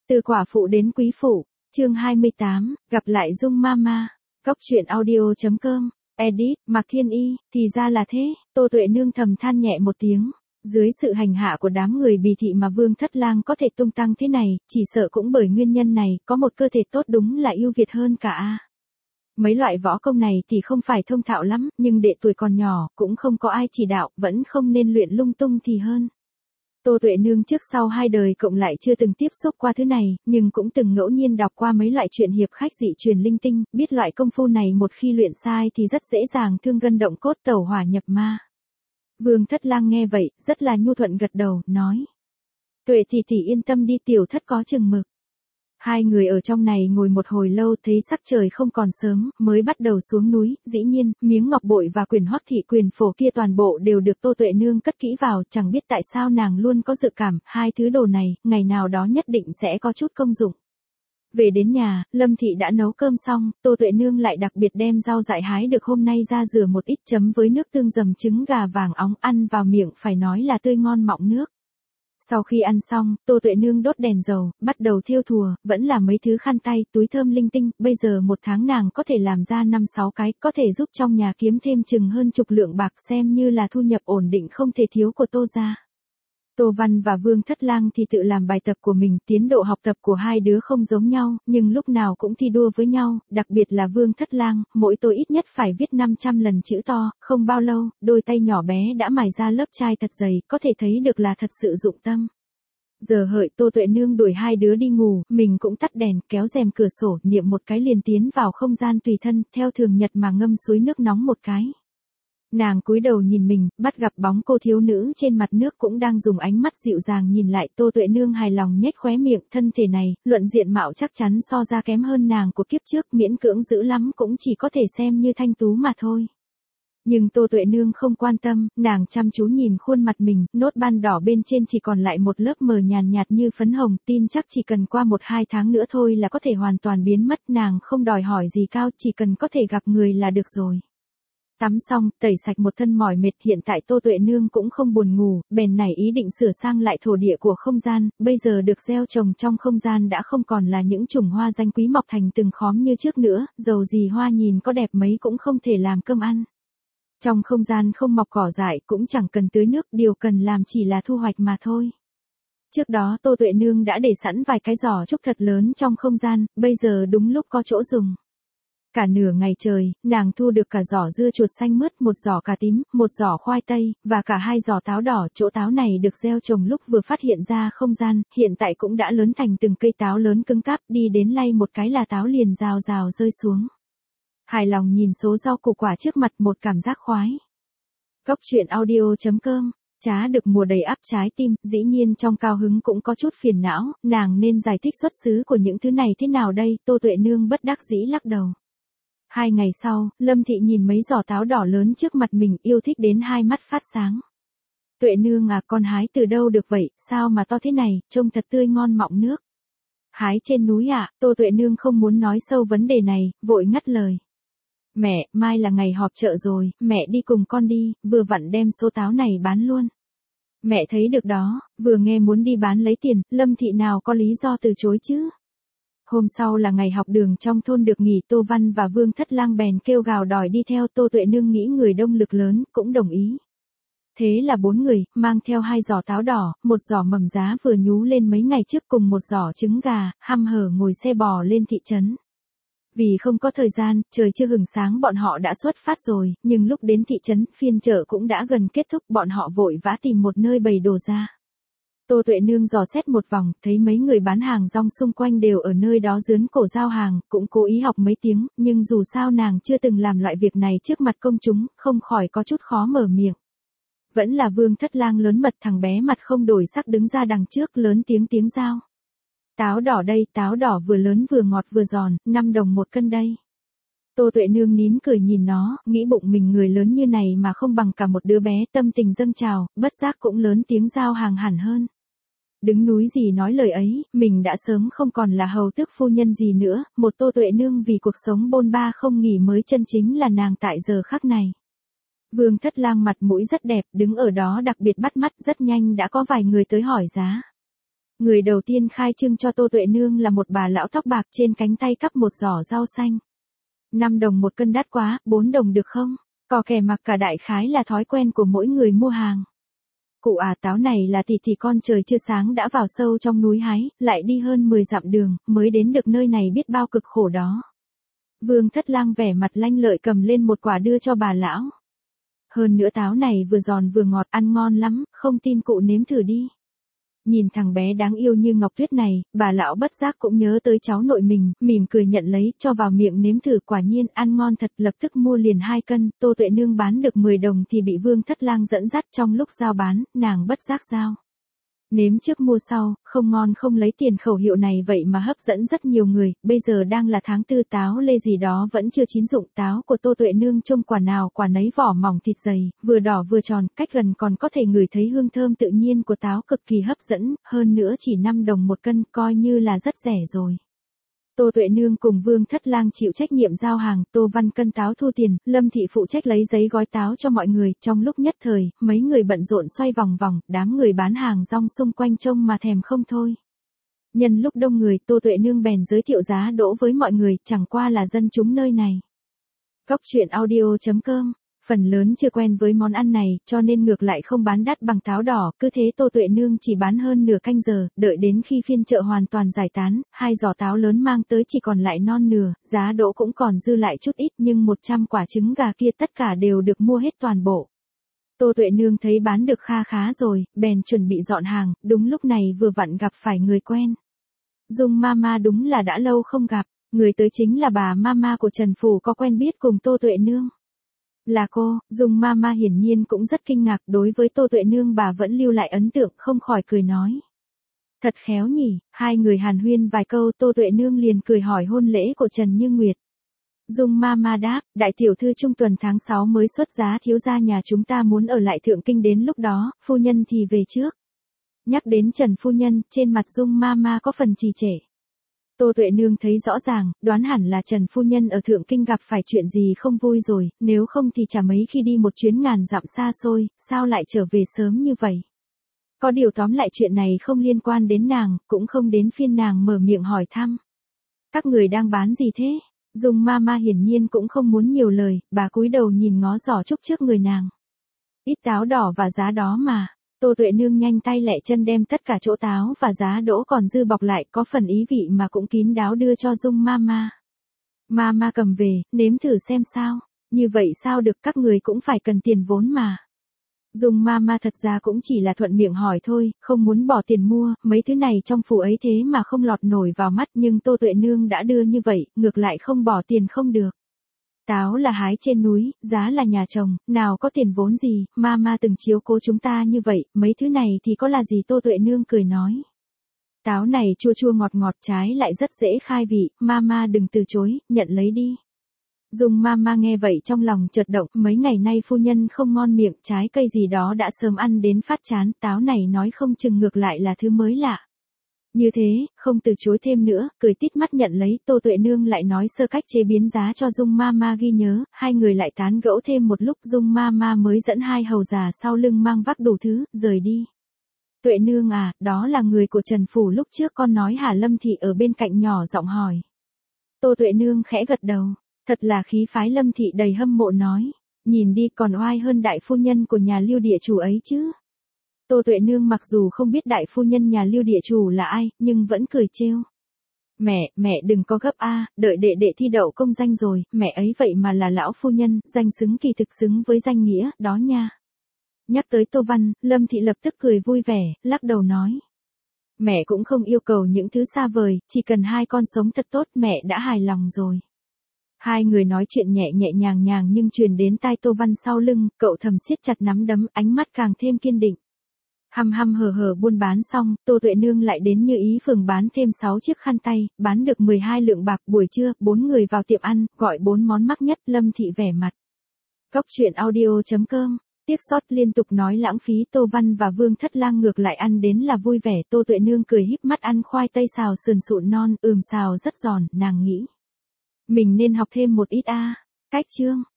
Từ quả phụ đến quý phụ, chương 28, gặp lại Dung Mama. Cóc truyện audio.com, edit, Mạc Thiên Y, thì ra là thế, Tô Tuệ Nương thầm than nhẹ một tiếng. Dưới sự hành hạ của đám người Bì thị mà Vương Thất Lang có thể tung tăng thế này, chỉ sợ cũng bởi nguyên nhân này, có một cơ thể tốt đúng là ưu việt hơn cả a. Mấy loại võ công này thì không phải thông thạo lắm, nhưng đệ tuổi còn nhỏ, cũng không có ai chỉ đạo, vẫn không nên luyện lung tung thì hơn. Tô Tuệ Nương trước sau hai đời cộng lại chưa từng tiếp xúc qua thứ này, nhưng cũng từng ngẫu nhiên đọc qua mấy loại truyện hiệp khách dị truyền linh tinh, biết loại công phu này một khi luyện sai thì rất dễ dàng thương gân động cốt tẩu hỏa nhập ma. Vương Thất Lang nghe vậy, rất là nhu thuận gật đầu, nói. Tuệ tỷ yên tâm đi, tiểu thất có chừng mực. Hai người ở trong này ngồi một hồi lâu, thấy sắc trời không còn sớm, mới bắt đầu xuống núi. Dĩ nhiên, miếng ngọc bội và quyền Hoắc thị quyền phổ kia toàn bộ đều được Tô Tuệ Nương cất kỹ vào, chẳng biết tại sao nàng luôn có dự cảm, hai thứ đồ này, ngày nào đó nhất định sẽ có chút công dụng. Về đến nhà, Lâm thị đã nấu cơm xong, Tô Tuệ Nương lại đặc biệt đem rau dại hái được hôm nay ra rửa một ít, chấm với nước tương dầm trứng gà vàng óng, ăn vào miệng phải nói là tươi ngon mọng nước. Sau khi ăn xong, Tô Tuệ Nương đốt đèn dầu, bắt đầu thêu thùa, vẫn là mấy thứ khăn tay, túi thơm linh tinh, bây giờ một tháng nàng có thể làm ra 5-6 cái, có thể giúp trong nhà kiếm thêm chừng hơn chục lượng bạc, xem như là thu nhập ổn định không thể thiếu của Tô gia. Tô Văn và Vương Thất Lang thì tự làm bài tập của mình, tiến độ học tập của hai đứa không giống nhau, nhưng lúc nào cũng thi đua với nhau, đặc biệt là Vương Thất Lang, mỗi tối ít nhất phải viết 500 lần chữ to, không bao lâu, đôi tay nhỏ bé đã mài ra lớp trai thật dày, có thể thấy được là thật sự dụng tâm. Giờ hợi Tô Tuệ Nương đuổi hai đứa đi ngủ, mình cũng tắt đèn, kéo rèm cửa sổ, niệm một cái liền tiến vào không gian tùy thân, theo thường nhật mà ngâm suối nước nóng một cái. Nàng cúi đầu nhìn mình, bắt gặp bóng cô thiếu nữ trên mặt nước cũng đang dùng ánh mắt dịu dàng nhìn lại. Tô Tuệ Nương hài lòng nhếch khóe miệng, thân thể này, luận diện mạo chắc chắn so ra kém hơn nàng của kiếp trước, miễn cưỡng dữ lắm cũng chỉ có thể xem như thanh tú mà thôi. Nhưng Tô Tuệ Nương không quan tâm, nàng chăm chú nhìn khuôn mặt mình, nốt ban đỏ bên trên chỉ còn lại một lớp mờ nhàn nhạt như phấn hồng, tin chắc chỉ cần qua 1-2 tháng nữa thôi là có thể hoàn toàn biến mất, nàng không đòi hỏi gì cao, chỉ cần có thể gặp người là được rồi. Tắm xong, tẩy sạch một thân mỏi mệt, hiện tại Tô Tuệ Nương cũng không buồn ngủ, bèn nảy ý định sửa sang lại thổ địa của không gian, bây giờ được gieo trồng trong không gian đã không còn là những chủng hoa danh quý mọc thành từng khóm như trước nữa, dầu gì hoa nhìn có đẹp mấy cũng không thể làm cơm ăn. Trong không gian không mọc cỏ dại cũng chẳng cần tưới nước, điều cần làm chỉ là thu hoạch mà thôi. Trước đó Tô Tuệ Nương đã để sẵn vài cái giỏ trúc thật lớn trong không gian, bây giờ đúng lúc có chỗ dùng. Cả nửa ngày trời, nàng thu được cả giỏ dưa chuột xanh mướt, một giỏ cà tím, một giỏ khoai tây, và cả 2 giỏ táo đỏ. Chỗ táo này được gieo trồng lúc vừa phát hiện ra không gian, hiện tại cũng đã lớn thành từng cây táo lớn cứng cáp, đi đến lay một cái là táo liền rào rào rơi xuống. Hài lòng nhìn số rau củ quả trước mặt, một cảm giác khoái. Cóc truyện audio.com, trá được mùa đầy ắp trái tim, dĩ nhiên trong cao hứng cũng có chút phiền não, nàng nên giải thích xuất xứ của những thứ này thế nào đây, Tô Tuệ Nương bất đắc dĩ lắc đầu. 2 ngày sau, Lâm thị nhìn mấy giỏ táo đỏ lớn trước mặt mình, yêu thích đến hai mắt phát sáng. Tuệ Nương à, con hái từ đâu được vậy, sao mà to thế này, trông thật tươi ngon mọng nước. Hái trên núi à, Tô Tuệ Nương không muốn nói sâu vấn đề này, vội ngắt lời. Mẹ, mai là ngày họp chợ rồi, mẹ đi cùng con đi, vừa vặn đem số táo này bán luôn. Mẹ thấy được đó, vừa nghe muốn đi bán lấy tiền, Lâm thị nào có lý do từ chối chứ. Hôm sau là ngày học đường trong thôn được nghỉ, Tô Văn và Vương Thất Lang bèn kêu gào đòi đi theo. Tô Tuệ Nương nghĩ người đông lực lớn, cũng đồng ý. Thế là 4 người, mang theo 2 giỏ táo đỏ, một giỏ mầm giá vừa nhú lên mấy ngày trước cùng một giỏ trứng gà, hăm hở ngồi xe bò lên thị trấn. Vì không có thời gian, trời chưa hừng sáng bọn họ đã xuất phát rồi, nhưng lúc đến thị trấn, phiên chợ cũng đã gần kết thúc, bọn họ vội vã tìm một nơi bày đồ ra. Tô Tuệ Nương dò xét một vòng, thấy mấy người bán hàng rong xung quanh đều ở nơi đó dướn cổ giao hàng, cũng cố ý học mấy tiếng, nhưng dù sao nàng chưa từng làm loại việc này trước mặt công chúng, không khỏi có chút khó mở miệng. Vẫn là Vương Thất Lang lớn mật, thằng bé mặt không đổi sắc đứng ra đằng trước, lớn tiếng giao. Táo đỏ đây, táo đỏ vừa lớn vừa ngọt vừa giòn, 5 đồng 1 cân đây. Tô Tuệ Nương nín cười nhìn nó, nghĩ bụng mình người lớn như này mà không bằng cả một đứa bé, tâm tình dâng trào, bất giác cũng lớn tiếng giao hàng hẳn hơn. Đứng núi gì nói lời ấy, mình đã sớm không còn là hầu tước phu nhân gì nữa, một Tô Tuệ Nương vì cuộc sống bôn ba không nghỉ mới chân chính là nàng tại giờ khắc này. Vương Thất Lang mặt mũi rất đẹp, đứng ở đó đặc biệt bắt mắt, rất nhanh đã có vài người tới hỏi giá. Người đầu tiên khai trương cho Tô Tuệ Nương là một bà lão tóc bạc trên cánh tay cắp một giỏ rau xanh. 5 đồng một cân đắt quá, 4 đồng được không? Cò kè mặc cả đại khái là thói quen của mỗi người mua hàng. Cụ à, táo này là thì con trời chưa sáng đã vào sâu trong núi hái, lại đi hơn 10 dặm đường, mới đến được nơi này biết bao cực khổ đó. Vương Thất Lang vẻ mặt lanh lợi cầm lên một quả đưa cho bà lão. Hơn nữa táo này vừa giòn vừa ngọt, ăn ngon lắm, không tin cụ nếm thử đi. Nhìn thằng bé đáng yêu như ngọc tuyết này, bà lão bất giác cũng nhớ tới cháu nội mình, mỉm cười nhận lấy, cho vào miệng nếm thử, quả nhiên ăn ngon thật, lập tức mua liền 2 cân, Tô Tuệ Nương bán được 10 đồng thì bị Vương Thất Lang dẫn dắt, trong lúc giao bán, nàng bất giác giao. Nếm trước mua sau, không ngon không lấy tiền, khẩu hiệu này vậy mà hấp dẫn rất nhiều người, bây giờ đang là tháng 4, táo lê gì đó vẫn chưa chín rụng, táo của Tô Tuệ Nương trông quả nào quả nấy vỏ mỏng thịt dày, vừa đỏ vừa tròn, cách gần còn có thể ngửi thấy hương thơm tự nhiên của táo cực kỳ hấp dẫn, hơn nữa chỉ 5 đồng một cân, coi như là rất rẻ rồi. Tô Tuệ Nương cùng Vương Thất Lang chịu trách nhiệm giao hàng, Tô Văn cân táo thu tiền, Lâm Thị phụ trách lấy giấy gói táo cho mọi người, trong lúc nhất thời, mấy người bận rộn xoay vòng vòng, đám người bán hàng rong xung quanh trông mà thèm không thôi. Nhân lúc đông người, Tô Tuệ Nương bèn giới thiệu giá đỗ với mọi người, chẳng qua là dân chúng nơi này. Cóc truyện audio.com. Phần lớn chưa quen với món ăn này, cho nên ngược lại không bán đắt bằng táo đỏ, cứ thế Tô Tuệ Nương chỉ bán hơn nửa canh giờ, đợi đến khi phiên chợ hoàn toàn giải tán, 2 giỏ táo lớn mang tới chỉ còn lại non nửa, giá đỗ cũng còn dư lại chút ít, nhưng 100 quả trứng gà kia tất cả đều được mua hết toàn bộ. Tô Tuệ Nương thấy bán được kha khá rồi, bèn chuẩn bị dọn hàng, đúng lúc này vừa vặn gặp phải người quen. Dung Mama đúng là đã lâu không gặp, người tới chính là bà Mama của Trần Phủ có quen biết cùng Tô Tuệ Nương. Là cô, Dung Mama hiển nhiên cũng rất kinh ngạc, đối với Tô Tuệ Nương bà vẫn lưu lại ấn tượng, không khỏi cười nói. Thật khéo nhỉ, hai người hàn huyên vài câu, Tô Tuệ Nương liền cười hỏi hôn lễ của Trần Như Nguyệt. Dung Mama đáp, đại tiểu thư trung tuần tháng 6 mới xuất giá, thiếu gia nhà chúng ta muốn ở lại Thượng Kinh, đến lúc đó, phu nhân thì về trước. Nhắc đến Trần phu nhân, trên mặt Dung Mama có phần trì trệ. Tô Tuệ Nương thấy rõ ràng, đoán hẳn là Trần phu nhân ở Thượng Kinh gặp phải chuyện gì không vui rồi, nếu không thì chả mấy khi đi một chuyến ngàn dặm xa xôi, sao lại trở về sớm như vậy. Có điều tóm lại chuyện này không liên quan đến nàng, cũng không đến phiên nàng mở miệng hỏi thăm. Các người đang bán gì thế? Dung Mama hiển nhiên cũng không muốn nhiều lời, bà cúi đầu nhìn ngó giỏ trúc trước người nàng. Ít táo đỏ và giá đó mà. Tô Tuệ Nương nhanh tay lẹ chân đem tất cả chỗ táo và giá đỗ còn dư bọc lại, có phần ý vị mà cũng kín đáo đưa cho Dung Mama. Mama cầm về, nếm thử xem sao. Như vậy sao được, các người cũng phải cần tiền vốn mà. Dung Mama thật ra cũng chỉ là thuận miệng hỏi thôi, không muốn bỏ tiền mua, mấy thứ này trong phủ ấy thế mà không lọt nổi vào mắt, nhưng Tô Tuệ Nương đã đưa như vậy, ngược lại không bỏ tiền không được. Táo là hái trên núi, giá là nhà chồng, nào có tiền vốn gì, Mama từng chiếu cố chúng ta như vậy, mấy thứ này thì có là gì, Tô Tuệ Nương cười nói. Táo này chua chua ngọt ngọt, trái lại rất dễ khai vị, Mama đừng từ chối, nhận lấy đi. Dung Mama nghe vậy trong lòng chợt động, mấy ngày nay phu nhân không ngon miệng, trái cây gì đó đã sớm ăn đến phát chán, táo này nói không chừng ngược lại là thứ mới lạ. Như thế, không từ chối thêm nữa, cười tít mắt nhận lấy, Tô Tuệ Nương lại nói sơ cách chế biến giá cho Dung Mama ghi nhớ, hai người lại tán gẫu thêm một lúc, Dung Mama mới dẫn hai hầu già sau lưng mang vác đủ thứ, rời đi. Tuệ Nương à, đó là người của Trần Phủ lúc trước con nói hả? Lâm Thị ở bên cạnh nhỏ giọng hỏi. Tô Tuệ Nương khẽ gật đầu, thật là khí phái, Lâm Thị đầy hâm mộ nói, nhìn đi còn oai hơn đại phu nhân của nhà Lưu địa chủ ấy chứ. Tô Tuệ Nương mặc dù không biết đại phu nhân nhà Lưu địa chủ là ai, nhưng vẫn cười trêu. Mẹ đừng có gấp a, đợi đệ thi đậu công danh rồi, mẹ ấy vậy mà là lão phu nhân, danh xứng kỳ thực xứng với danh nghĩa, đó nha. Nhắc tới Tô Văn, Lâm Thị lập tức cười vui vẻ, lắc đầu nói. Mẹ cũng không yêu cầu những thứ xa vời, chỉ cần hai con sống thật tốt, mẹ đã hài lòng rồi. Hai người nói chuyện nhẹ nhàng nhưng truyền đến tai Tô Văn sau lưng, cậu thầm siết chặt nắm đấm, ánh mắt càng thêm kiên định. Hăm hờ buôn bán xong, Tô Tuệ Nương lại đến Như Ý phường bán thêm 6 chiếc khăn tay, bán được 12 lượng bạc. Buổi trưa, 4 người vào tiệm ăn, gọi 4 món mắc nhất. Lâm Thị vẻ mặt. Cóc truyện audio.com. Tiếc sót liên tục nói lãng phí. Tô Văn và Vương Thất Lang ngược lại ăn đến là vui vẻ. Tô Tuệ Nương cười híp mắt ăn khoai tây xào sườn sụn non, xào rất giòn, nàng nghĩ. Mình nên học thêm một ít a. Cách chương.